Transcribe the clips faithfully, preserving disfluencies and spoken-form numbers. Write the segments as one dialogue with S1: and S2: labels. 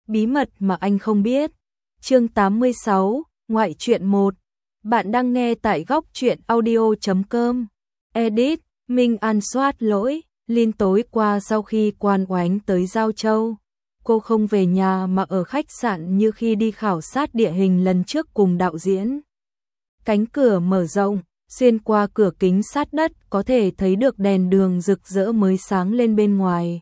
S1: bí mật mà anh không biết. Chương tám mươi sáu, ngoại truyện một. Bạn đang nghe tại góc truyện audio chấm com. Edit, Minh An soát lỗi. Linh tối qua sau khi Quan Oánh tới Giao Châu, cô không về nhà mà ở khách sạn như khi đi khảo sát địa hình lần trước cùng đạo diễn. Cánh cửa mở rộng, xuyên qua cửa kính sát đất có thể thấy được đèn đường rực rỡ mới sáng lên bên ngoài.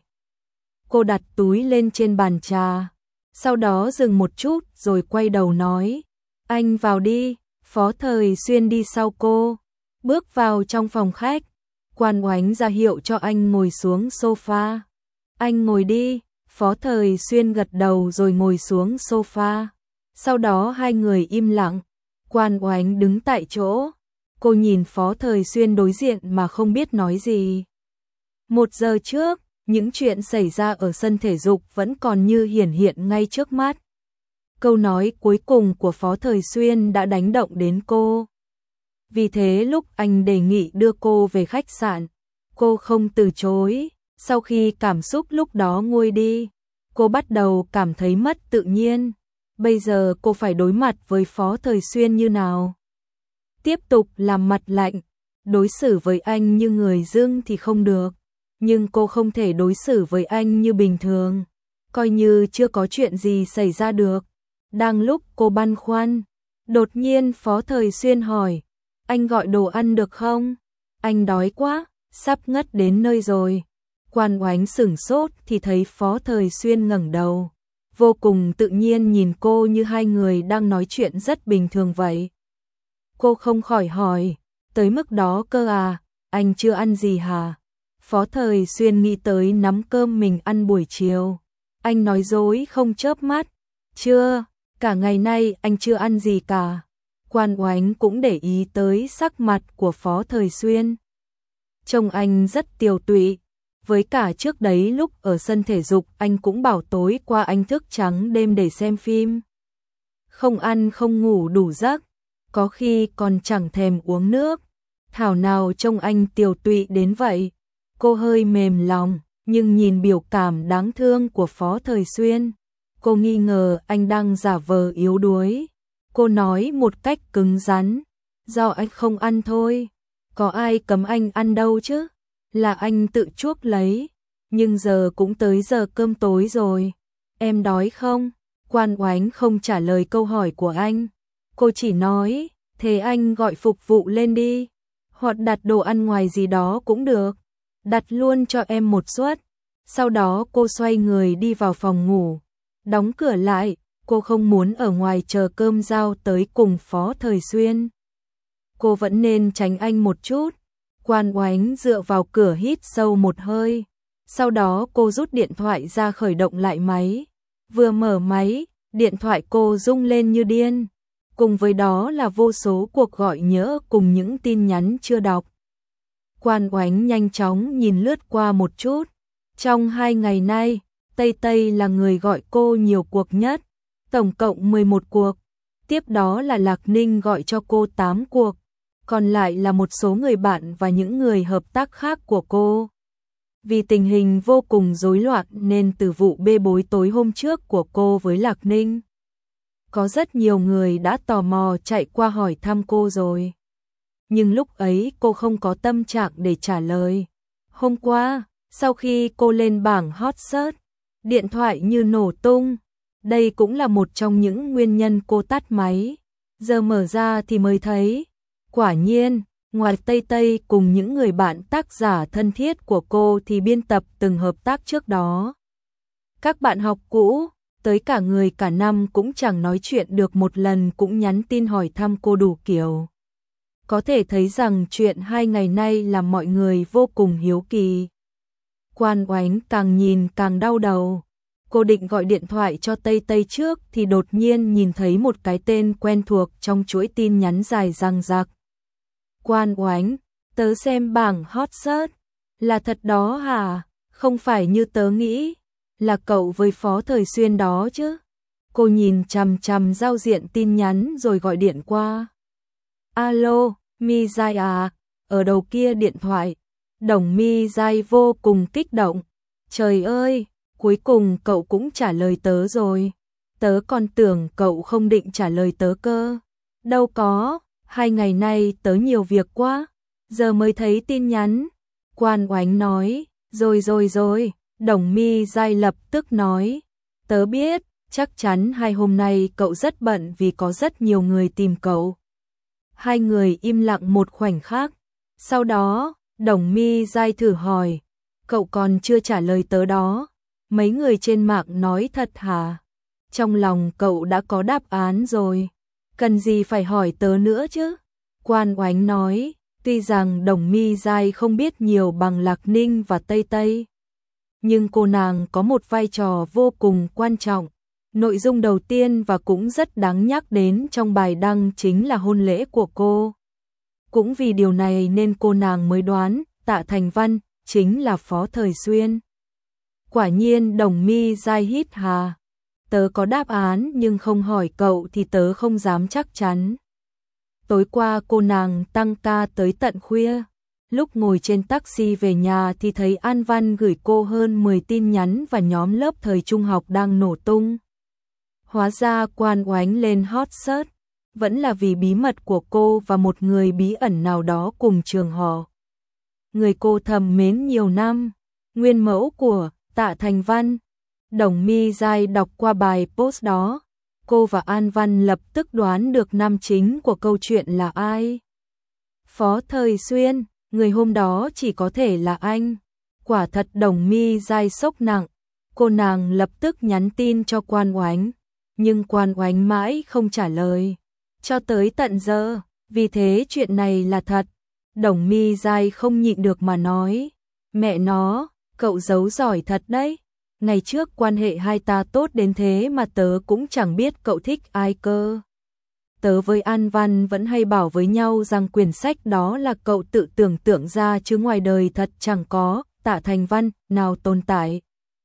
S1: Cô đặt túi lên trên bàn trà, sau đó dừng một chút rồi quay đầu nói, anh vào đi. Phó Thời Xuyên đi sau cô, bước vào trong phòng khách. Quan Oánh ra hiệu cho anh ngồi xuống sofa. Anh ngồi đi. Phó Thời Xuyên gật đầu rồi ngồi xuống sofa. Sau đó hai người im lặng. Quan Oánh đứng tại chỗ. Cô nhìn Phó Thời Xuyên đối diện mà không biết nói gì. Một giờ trước, những chuyện xảy ra ở sân thể dục vẫn còn như hiển hiện ngay trước mắt. Câu nói cuối cùng của Phó Thời Xuyên đã đánh động đến cô. Vì thế lúc anh đề nghị đưa cô về khách sạn, cô không từ chối. Sau khi cảm xúc lúc đó nguôi đi, cô bắt đầu cảm thấy mất tự nhiên. Bây giờ cô phải đối mặt với Phó Thời Xuyên như nào? Tiếp tục làm mặt lạnh, đối xử với anh như người dưng thì không được. Nhưng cô không thể đối xử với anh như bình thường, coi như chưa có chuyện gì xảy ra được. Đang lúc cô băn khoăn, đột nhiên Phó Thời Xuyên hỏi, anh gọi đồ ăn được không? Anh đói quá, sắp ngất đến nơi rồi. Quan Oánh sửng sốt thì thấy Phó Thời Xuyên ngẩng đầu, vô cùng tự nhiên nhìn cô như hai người đang nói chuyện rất bình thường vậy. Cô không khỏi hỏi, tới mức đó cơ à, anh chưa ăn gì hả? Phó Thời Xuyên nghĩ tới nắm cơm mình ăn buổi chiều. Anh nói dối không chớp mắt, chưa, cả ngày nay anh chưa ăn gì cả. Quan Oánh cũng để ý tới sắc mặt của Phó Thời Xuyên. Trông anh rất tiều tụy, với cả trước đấy lúc ở sân thể dục anh cũng bảo tối qua anh thức trắng đêm để xem phim. Không ăn không ngủ đủ giấc, có khi còn chẳng thèm uống nước. Thảo nào trông anh tiều tụy đến vậy. Cô hơi mềm lòng, nhưng nhìn biểu cảm đáng thương của Phó Thời Xuyên, cô nghi ngờ anh đang giả vờ yếu đuối. Cô nói một cách cứng rắn, do anh không ăn thôi, có ai cấm anh ăn đâu chứ, là anh tự chuốc lấy, nhưng giờ cũng tới giờ cơm tối rồi, em đói không? Quan Oánh không trả lời câu hỏi của anh, cô chỉ nói, thế anh gọi phục vụ lên đi, hoặc đặt đồ ăn ngoài gì đó cũng được, đặt luôn cho em một suất. Sau đó cô xoay người đi vào phòng ngủ, đóng cửa lại. Cô không muốn ở ngoài chờ cơm giao tới cùng Phó Thời Xuyên. Cô vẫn nên tránh anh một chút. Quan Oánh dựa vào cửa hít sâu một hơi. Sau đó cô rút điện thoại ra khởi động lại máy. Vừa mở máy, điện thoại cô rung lên như điên. Cùng với đó là vô số cuộc gọi nhỡ cùng những tin nhắn chưa đọc. Quan Oánh nhanh chóng nhìn lướt qua một chút. Trong hai ngày nay, Tây Tây là người gọi cô nhiều cuộc nhất. Tổng cộng mười một cuộc, tiếp đó là Lạc Ninh gọi cho cô tám cuộc, còn lại là một số người bạn và những người hợp tác khác của cô. Vì tình hình vô cùng rối loạn nên từ vụ bê bối tối hôm trước của cô với Lạc Ninh, có rất nhiều người đã tò mò chạy qua hỏi thăm cô rồi. Nhưng lúc ấy cô không có tâm trạng để trả lời. Hôm qua, sau khi cô lên bảng hot search, điện thoại như nổ tung. Đây cũng là một trong những nguyên nhân cô tắt máy. Giờ mở ra thì mới thấy. Quả nhiên, ngoài Tây Tây cùng những người bạn tác giả thân thiết của cô thì biên tập từng hợp tác trước đó. Các bạn học cũ, tới cả người cả năm cũng chẳng nói chuyện được một lần cũng nhắn tin hỏi thăm cô đủ kiểu. Có thể thấy rằng chuyện hai ngày nay làm mọi người vô cùng hiếu kỳ. Quan Oánh càng nhìn càng đau đầu. Cô định gọi điện thoại cho Tây Tây trước thì đột nhiên nhìn thấy một cái tên quen thuộc trong chuỗi tin nhắn dài dằng dặc. Quan Oánh, tớ xem bảng hot search, là thật đó hả? Không phải như tớ nghĩ, là cậu với Phó Thời Xuyên đó chứ? Cô nhìn chằm chằm giao diện tin nhắn rồi gọi điện qua. Alo, Mi Giai à? Ở đầu kia điện thoại, Đồng Mi Giai vô cùng kích động. Trời ơi! Cuối cùng cậu cũng trả lời tớ rồi. Tớ còn tưởng cậu không định trả lời tớ cơ. Đâu có, hai ngày nay tớ nhiều việc quá, giờ mới thấy tin nhắn. Quan Oánh nói, rồi rồi rồi, Đồng Mi Giai lập tức nói, tớ biết, chắc chắn hai hôm nay cậu rất bận vì có rất nhiều người tìm cậu. Hai người im lặng một khoảnh khắc, sau đó, Đồng Mi Giai thử hỏi, cậu còn chưa trả lời tớ đó, mấy người trên mạng nói thật hả? Trong lòng cậu đã có đáp án rồi, cần gì phải hỏi tớ nữa chứ? Quan Oánh nói, tuy rằng Đồng Mi Giai không biết nhiều bằng Lạc Ninh và Tây Tây, nhưng cô nàng có một vai trò vô cùng quan trọng. Nội dung đầu tiên và cũng rất đáng nhắc đến trong bài đăng chính là hôn lễ của cô. Cũng vì điều này nên cô nàng mới đoán Tạ Thành Văn chính là Phó Thời Xuyên. Quả nhiên Đồng Mi Giai hít hà. Tớ có đáp án nhưng không hỏi cậu thì tớ không dám chắc chắn. Tối qua cô nàng tăng ca tới tận khuya. Lúc ngồi trên taxi về nhà thì thấy An Văn gửi cô hơn mười tin nhắn và nhóm lớp thời trung học đang nổ tung. Hóa ra Quan Oánh lên hot search, vẫn là vì bí mật của cô và một người bí ẩn nào đó cùng trường họ. Người cô thầm mến nhiều năm, nguyên mẫu của Tạ Thành Văn. Đồng Mi Giai đọc qua bài post đó, cô và An Văn lập tức đoán được nam chính của câu chuyện là ai. Phó Thời Xuyên, người hôm đó chỉ có thể là anh. Quả thật Đồng Mi Giai sốc nặng, cô nàng lập tức nhắn tin cho Quan Oánh, nhưng Quan Oánh mãi không trả lời. Cho tới tận giờ, vì thế chuyện này là thật. Đồng Mi Giai không nhịn được mà nói, mẹ nó, cậu giấu giỏi thật đấy. Ngày trước quan hệ hai ta tốt đến thế mà tớ cũng chẳng biết cậu thích ai cơ. Tớ với An Văn vẫn hay bảo với nhau rằng quyển sách đó là cậu tự tưởng tượng ra chứ ngoài đời thật chẳng có Tạ Thành Văn nào tồn tại.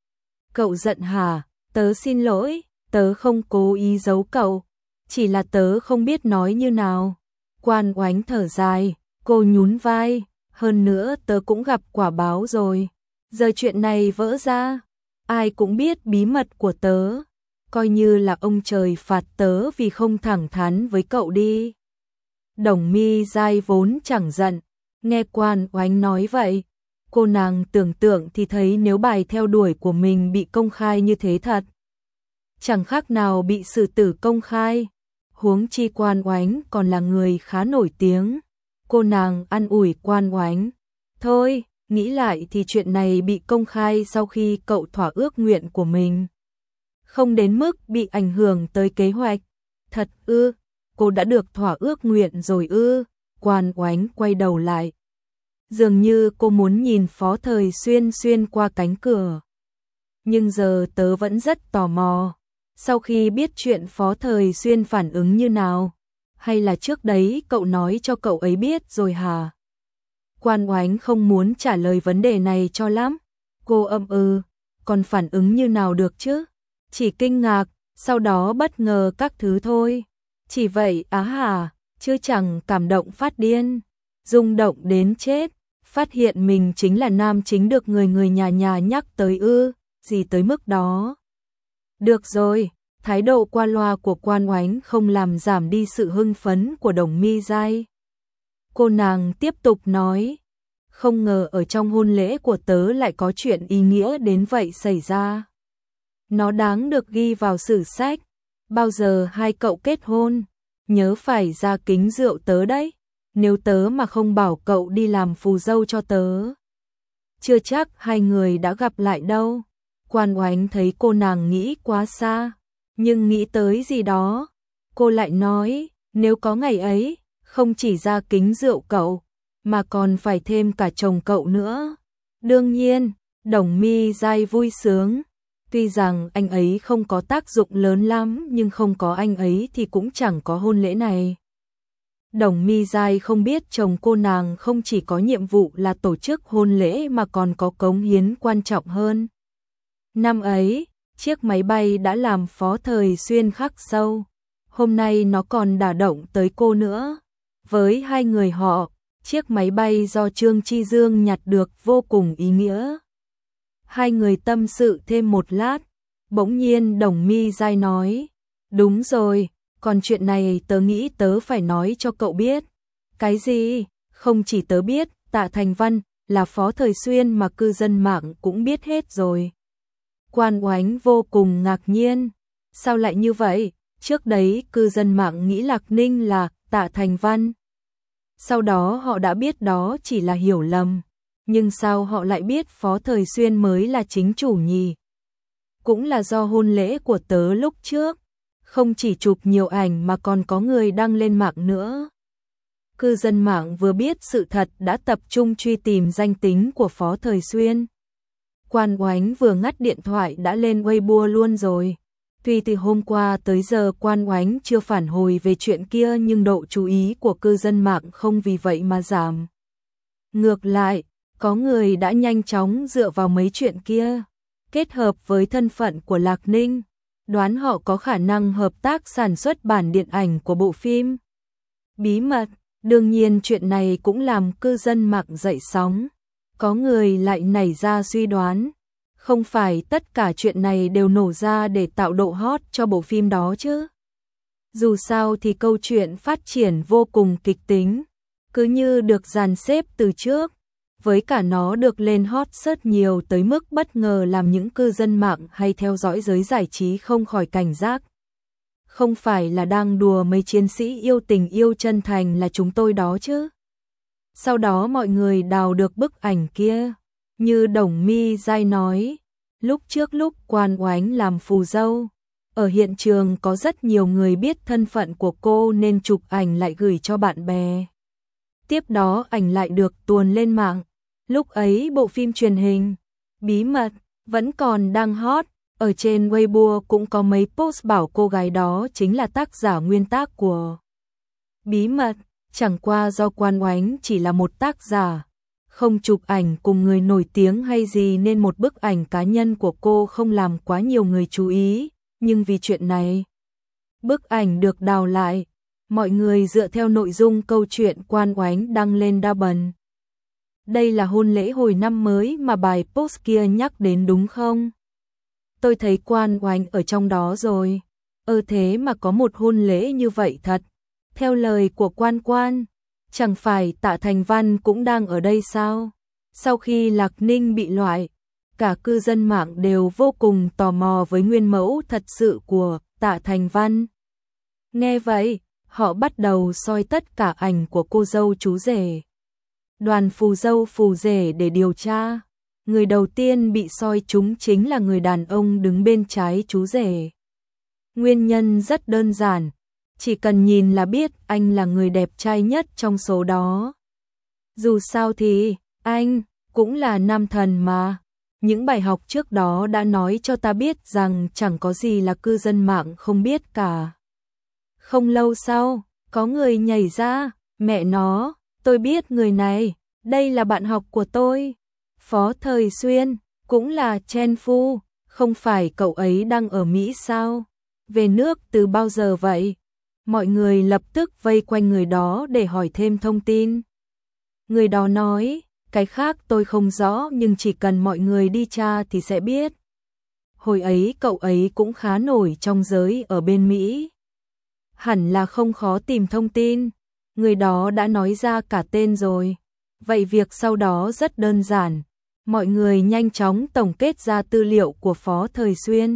S1: Cậu giận hả? Tớ xin lỗi, tớ không cố ý giấu cậu, chỉ là tớ không biết nói như nào. Quan Oánh thở dài, cô nhún vai, hơn nữa tớ cũng gặp quả báo rồi. Giờ chuyện này vỡ ra, ai cũng biết bí mật của tớ, coi như là ông trời phạt tớ vì không thẳng thắn với cậu đi. Đồng Mi Giai vốn chẳng giận, nghe Quan Oánh nói vậy, cô nàng tưởng tượng thì thấy nếu bài theo đuổi của mình bị công khai như thế thật, chẳng khác nào bị xử tử công khai. Huống chi Quan Oánh còn là người khá nổi tiếng. Cô nàng an ủi Quan Oánh, thôi, nghĩ lại thì chuyện này bị công khai sau khi cậu thỏa ước nguyện của mình, không đến mức bị ảnh hưởng tới kế hoạch. Thật ư? Cô đã được thỏa ước nguyện rồi ư? Quan Oánh quay đầu lại, dường như cô muốn nhìn Phó Thời Xuyên xuyên qua cánh cửa. Nhưng giờ tớ vẫn rất tò mò, sau khi biết chuyện Phó Thời Xuyên phản ứng như nào, hay là trước đấy cậu nói cho cậu ấy biết rồi hả? Quan Oánh không muốn trả lời vấn đề này cho lắm. Cô ậm ừ, còn phản ứng như nào được chứ? Chỉ kinh ngạc, sau đó bất ngờ các thứ thôi. Chỉ vậy á hả, chứ chẳng cảm động phát điên, rung động đến chết, phát hiện mình chính là nam chính được người người nhà nhà nhắc tới ư, gì tới mức đó. Được rồi, thái độ qua loa của Quan Oánh không làm giảm đi sự hưng phấn của Đồng Mi Giai. Cô nàng tiếp tục nói, không ngờ ở trong hôn lễ của tớ lại có chuyện ý nghĩa đến vậy xảy ra. Nó đáng được ghi vào sử sách. Bao giờ hai cậu kết hôn, nhớ phải ra kính rượu tớ đấy. Nếu tớ mà không bảo cậu đi làm phù dâu cho tớ, chưa chắc hai người đã gặp lại đâu. Quan Oánh thấy cô nàng nghĩ quá xa, nhưng nghĩ tới gì đó, cô lại nói, nếu có ngày ấy, không chỉ ra kính rượu cậu, mà còn phải thêm cả chồng cậu nữa. Đương nhiên, Đồng Mi Giai vui sướng. Tuy rằng anh ấy không có tác dụng lớn lắm, nhưng không có anh ấy thì cũng chẳng có hôn lễ này. Đồng Mi Giai không biết chồng cô nàng không chỉ có nhiệm vụ là tổ chức hôn lễ mà còn có cống hiến quan trọng hơn. Năm ấy, chiếc máy bay đã làm Phó Thời Xuyên khắc sâu. Hôm nay nó còn đả động tới cô nữa. Với hai người họ, chiếc máy bay do Trương Chi Dương nhặt được vô cùng ý nghĩa. Hai người tâm sự thêm một lát, Bỗng nhiên Đồng Mi Giai nói, đúng rồi, còn chuyện này tớ nghĩ tớ phải nói cho cậu biết. Cái gì? Không chỉ tớ biết, Tạ Thành Văn là Phó Thời Xuyên mà cư dân mạng cũng biết hết rồi. Quan Oánh vô cùng ngạc nhiên. Sao lại như vậy? Trước đấy cư dân mạng nghĩ Lạc Ninh là Tạ Thành Văn. Sau đó họ đã biết đó chỉ là hiểu lầm. Nhưng sao họ lại biết Phó Thời Xuyên mới là chính chủ nhỉ? Cũng là do hôn lễ của tớ lúc trước. Không chỉ chụp nhiều ảnh mà còn có người đăng lên mạng nữa. Cư dân mạng vừa biết sự thật đã tập trung truy tìm danh tính của Phó Thời Xuyên. Quan Oánh vừa ngắt điện thoại đã lên Weibo luôn rồi. Tuy từ hôm qua tới giờ Quan Oánh chưa phản hồi về chuyện kia nhưng độ chú ý của cư dân mạng không vì vậy mà giảm. Ngược lại, có người đã nhanh chóng dựa vào mấy chuyện kia, kết hợp với thân phận của Lạc Ninh, đoán họ có khả năng hợp tác sản xuất bản điện ảnh của bộ phim. Bí mật, đương nhiên chuyện này cũng làm cư dân mạng dậy sóng. Có người lại nảy ra suy đoán, không phải tất cả chuyện này đều nổ ra để tạo độ hot cho bộ phim đó chứ. Dù sao thì câu chuyện phát triển vô cùng kịch tính, cứ như được dàn xếp từ trước, với cả nó được lên hot search nhiều tới mức bất ngờ làm những cư dân mạng hay theo dõi giới giải trí không khỏi cảnh giác. Không phải là đang đùa mấy chiến sĩ yêu tình yêu chân thành là chúng tôi đó chứ. Sau đó mọi người đào được bức ảnh kia, như Đồng Mi Giai nói, lúc trước lúc Quan Oánh làm phù dâu, ở hiện trường có rất nhiều người biết thân phận của cô nên chụp ảnh lại gửi cho bạn bè. Tiếp đó ảnh lại được tuồn lên mạng, lúc ấy bộ phim truyền hình, Bí mật, vẫn còn đang hot, ở trên Weibo cũng có mấy post bảo cô gái đó chính là tác giả nguyên tác của Bí mật. Chẳng qua do Quan Oánh chỉ là một tác giả, không chụp ảnh cùng người nổi tiếng hay gì nên một bức ảnh cá nhân của cô không làm quá nhiều người chú ý, nhưng vì chuyện này, bức ảnh được đào lại, mọi người dựa theo nội dung câu chuyện Quan Oánh đăng lên Double. Đây là hôn lễ hồi năm mới mà bài post kia nhắc đến đúng không? Tôi thấy Quan Oánh ở trong đó rồi, ơ thế mà có một hôn lễ như vậy thật. Theo lời của Quan Quan, chẳng phải Tạ Thành Văn cũng đang ở đây sao? Sau khi Lạc Ninh bị loại, cả cư dân mạng đều vô cùng tò mò với nguyên mẫu thật sự của Tạ Thành Văn. Nghe vậy, họ bắt đầu soi tất cả ảnh của cô dâu chú rể, đoàn phù dâu phù rể để điều tra. Người đầu tiên bị soi trúng chính là người đàn ông đứng bên trái chú rể. Nguyên nhân rất đơn giản. Chỉ cần nhìn là biết anh là người đẹp trai nhất trong số đó. Dù sao thì, anh cũng là nam thần mà. Những bài học trước đó đã nói cho ta biết rằng chẳng có gì là cư dân mạng không biết cả. Không lâu sau, có người nhảy ra, mẹ nó, tôi biết người này, đây là bạn học của tôi. Phó Thời Xuyên, cũng là Chen Phu, không phải cậu ấy đang ở Mỹ sao? Về nước từ bao giờ vậy? Mọi người lập tức vây quanh người đó để hỏi thêm thông tin. Người đó nói, cái khác tôi không rõ nhưng chỉ cần mọi người đi tra thì sẽ biết. Hồi ấy cậu ấy cũng khá nổi trong giới ở bên Mỹ. Hẳn là không khó tìm thông tin. Người đó đã nói ra cả tên rồi. Vậy việc sau đó rất đơn giản. Mọi người nhanh chóng tổng kết ra tư liệu của Phó Thời Xuyên.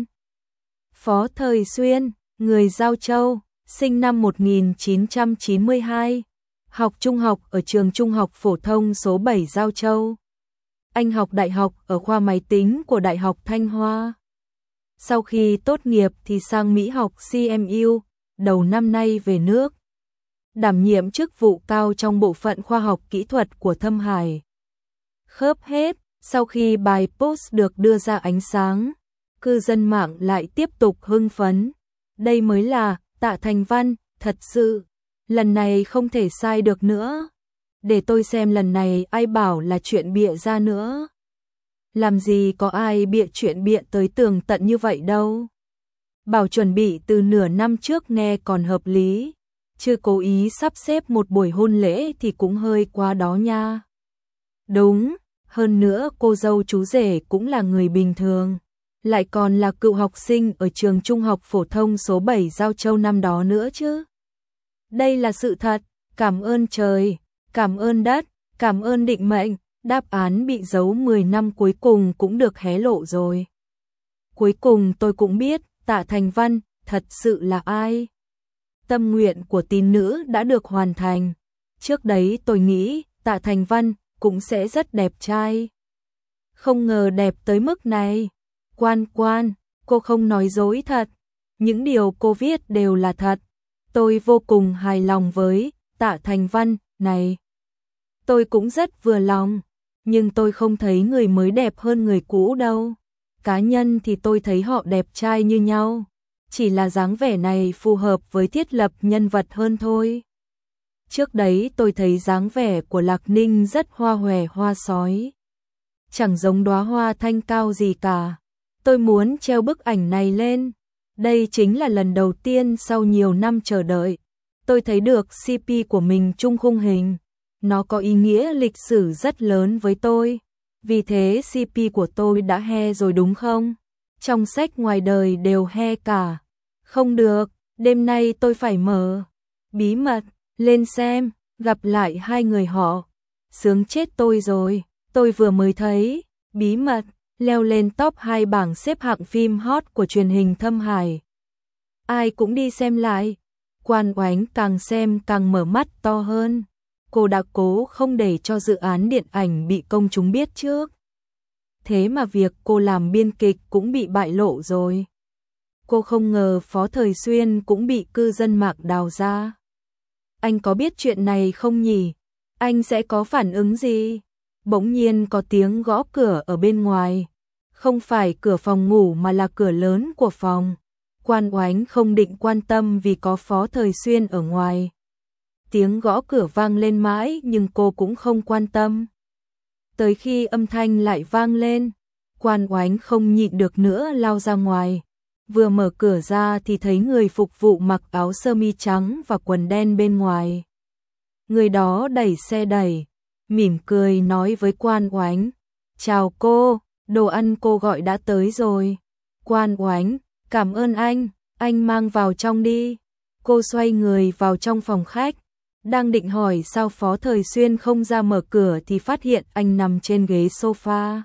S1: Phó Thời Xuyên, người Giao Châu, sinh năm một nghìn chín trăm chín mươi hai, học trung học ở trường Trung học phổ thông số bảy Giao Châu. Anh học đại học ở khoa máy tính của Đại học Thanh Hoa. Sau khi tốt nghiệp thì sang Mỹ học xê em u, đầu năm nay về nước. Đảm nhiệm chức vụ cao trong bộ phận khoa học kỹ thuật của Thâm Hải. Khớp hết, sau khi bài post được đưa ra ánh sáng, cư dân mạng lại tiếp tục hưng phấn. Đây mới là Tạ Thành Văn, thật sự, lần này không thể sai được nữa. Để tôi xem lần này ai bảo là chuyện bịa ra nữa. Làm gì có ai bịa chuyện bịa tới tường tận như vậy đâu. Bảo chuẩn bị từ nửa năm trước nghe còn hợp lý. Chưa cố ý sắp xếp một buổi hôn lễ thì cũng hơi quá đó nha. Đúng, hơn nữa cô dâu chú rể cũng là người bình thường. lại còn là cựu học sinh ở trường trung học phổ thông số bảy Giao Châu năm đó nữa chứ. Đây là sự thật, cảm ơn trời, cảm ơn đất, cảm ơn định mệnh, đáp án bị giấu mười năm cuối cùng cũng được hé lộ rồi. Cuối cùng tôi cũng biết, Tạ Thành Văn, thật sự là ai. Tâm nguyện của tín nữ đã được hoàn thành. Trước đấy tôi nghĩ, Tạ Thành Văn cũng sẽ rất đẹp trai. Không ngờ đẹp tới mức này. Quan Quan, cô không nói dối thật. Những điều cô viết đều là thật. Tôi vô cùng hài lòng với Tạ Thành Văn này. Tôi cũng rất vừa lòng. Nhưng tôi không thấy người mới đẹp hơn người cũ đâu. Cá nhân thì tôi thấy họ đẹp trai như nhau. Chỉ là dáng vẻ này phù hợp với thiết lập nhân vật hơn thôi. Trước đấy tôi thấy dáng vẻ của Lạc Ninh rất hoa hòe hoa sói. Chẳng giống đóa hoa thanh cao gì cả. Tôi muốn treo bức ảnh này lên. Đây chính là lần đầu tiên sau nhiều năm chờ đợi. Tôi thấy được xê pê của mình chung khung hình. Nó có ý nghĩa lịch sử rất lớn với tôi. Vì thế xê pê của tôi đã he rồi đúng không? Trong sách ngoài đời đều he cả. Không được, đêm nay tôi phải mở. Bí mật, lên xem, gặp lại hai người họ. Sướng chết tôi rồi, tôi vừa mới thấy. Bí mật, leo lên top hai bảng xếp hạng phim hot của truyền hình Thâm Hải. Ai cũng đi xem lại. Quan Oánh càng xem càng mở mắt to hơn. Cô đã cố không để cho dự án điện ảnh bị công chúng biết trước. Thế mà việc cô làm biên kịch cũng bị bại lộ rồi. Cô không ngờ Phó Thời Xuyên cũng bị cư dân mạng đào ra. Anh có biết chuyện này không nhỉ? Anh sẽ có phản ứng gì? Bỗng nhiên có tiếng gõ cửa ở bên ngoài. Không phải cửa phòng ngủ mà là cửa lớn của phòng. Quan Oánh không định quan tâm vì có Phó Thời Xuyên ở ngoài. Tiếng gõ cửa vang lên mãi nhưng cô cũng không quan tâm. Tới khi âm thanh lại vang lên, Quan Oánh không nhịn được nữa lao ra ngoài. Vừa mở cửa ra thì thấy người phục vụ mặc áo sơ mi trắng và quần đen bên ngoài. Người đó đẩy xe đẩy, mỉm cười nói với Quan Oánh. Chào cô, đồ ăn cô gọi đã tới rồi. Quan Oánh, cảm ơn anh, anh mang vào trong đi. Cô xoay người vào trong phòng khách. Đang định hỏi sao Phó Thời Xuyên không ra mở cửa thì phát hiện anh nằm trên ghế sofa.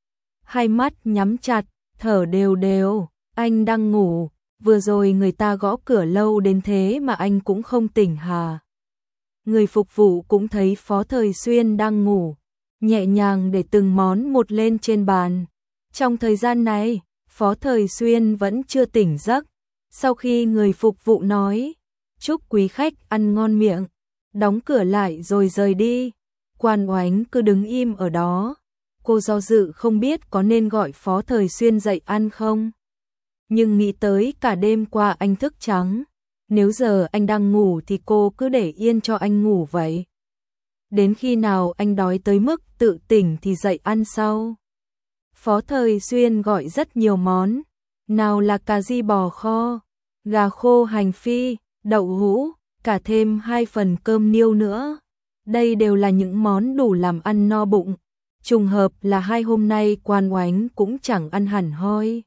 S1: Hai mắt nhắm chặt, thở đều đều, anh đang ngủ, vừa rồi người ta gõ cửa lâu đến thế mà anh cũng không tỉnh hả? Người phục vụ cũng thấy Phó Thời Xuyên đang ngủ, nhẹ nhàng để từng món một lên trên bàn. Trong thời gian này, Phó Thời Xuyên vẫn chưa tỉnh giấc. Sau khi người phục vụ nói, chúc quý khách ăn ngon miệng, đóng cửa lại rồi rời đi. Quan Oánh cứ đứng im ở đó. Cô do dự không biết có nên gọi Phó Thời Xuyên dậy ăn không. Nhưng nghĩ tới cả đêm qua anh thức trắng. Nếu giờ anh đang ngủ thì cô cứ để yên cho anh ngủ vậy. Đến khi nào anh đói tới mức tự tỉnh thì dậy ăn sau. Phó Thời Xuyên gọi rất nhiều món. Nào là cà ri bò kho, gà khô hành phi, đậu hũ, cả thêm hai phần cơm niêu nữa. Đây đều là những món đủ làm ăn no bụng. Trùng hợp là hai hôm nay Quan Oánh cũng chẳng ăn hẳn hoi.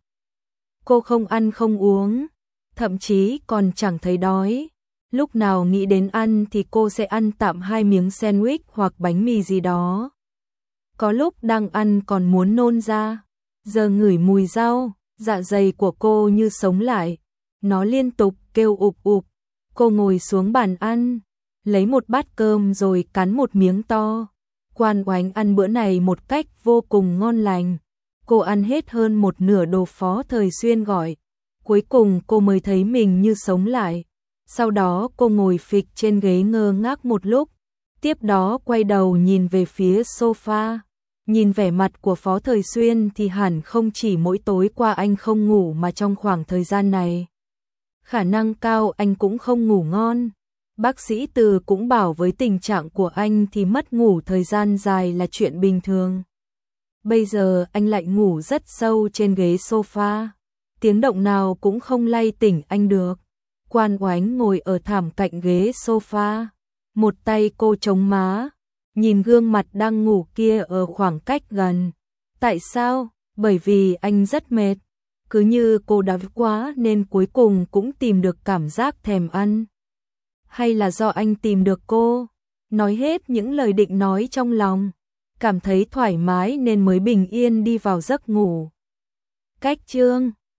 S1: Cô không ăn không uống, thậm chí còn chẳng thấy đói. Lúc nào nghĩ đến ăn thì cô sẽ ăn tạm hai miếng sandwich hoặc bánh mì gì đó. Có lúc đang ăn còn muốn nôn ra. Giờ ngửi mùi rau, dạ dày của cô như sống lại. Nó liên tục kêu ụp ụp. Cô ngồi xuống bàn ăn, lấy một bát cơm rồi cắn một miếng to. Quan Oánh ăn bữa này một cách vô cùng ngon lành. Cô ăn hết hơn một nửa đồ Phó Thời Xuyên gọi. Cuối cùng cô mới thấy mình như sống lại. Sau đó cô ngồi phịch trên ghế ngơ ngác một lúc. Tiếp đó quay đầu nhìn về phía sofa. Nhìn vẻ mặt của Phó Thời Xuyên thì hẳn không chỉ mỗi tối qua anh không ngủ mà trong khoảng thời gian này. Khả năng cao anh cũng không ngủ ngon. Bác sĩ Từ cũng bảo với tình trạng của anh thì mất ngủ thời gian dài là chuyện bình thường. Bây giờ anh lại ngủ rất sâu trên ghế sofa. Tiếng động nào cũng không lay tỉnh anh được. Quan Oánh ngồi ở thảm cạnh ghế sofa. Một tay cô chống má. Nhìn gương mặt đang ngủ kia ở khoảng cách gần. Tại sao? Bởi vì anh rất mệt. Cứ như cô đói quá nên cuối cùng cũng tìm được cảm giác thèm ăn. Hay là do anh tìm được cô, nói hết những lời định nói trong lòng, cảm thấy thoải mái nên mới bình yên đi vào giấc ngủ. Cách chương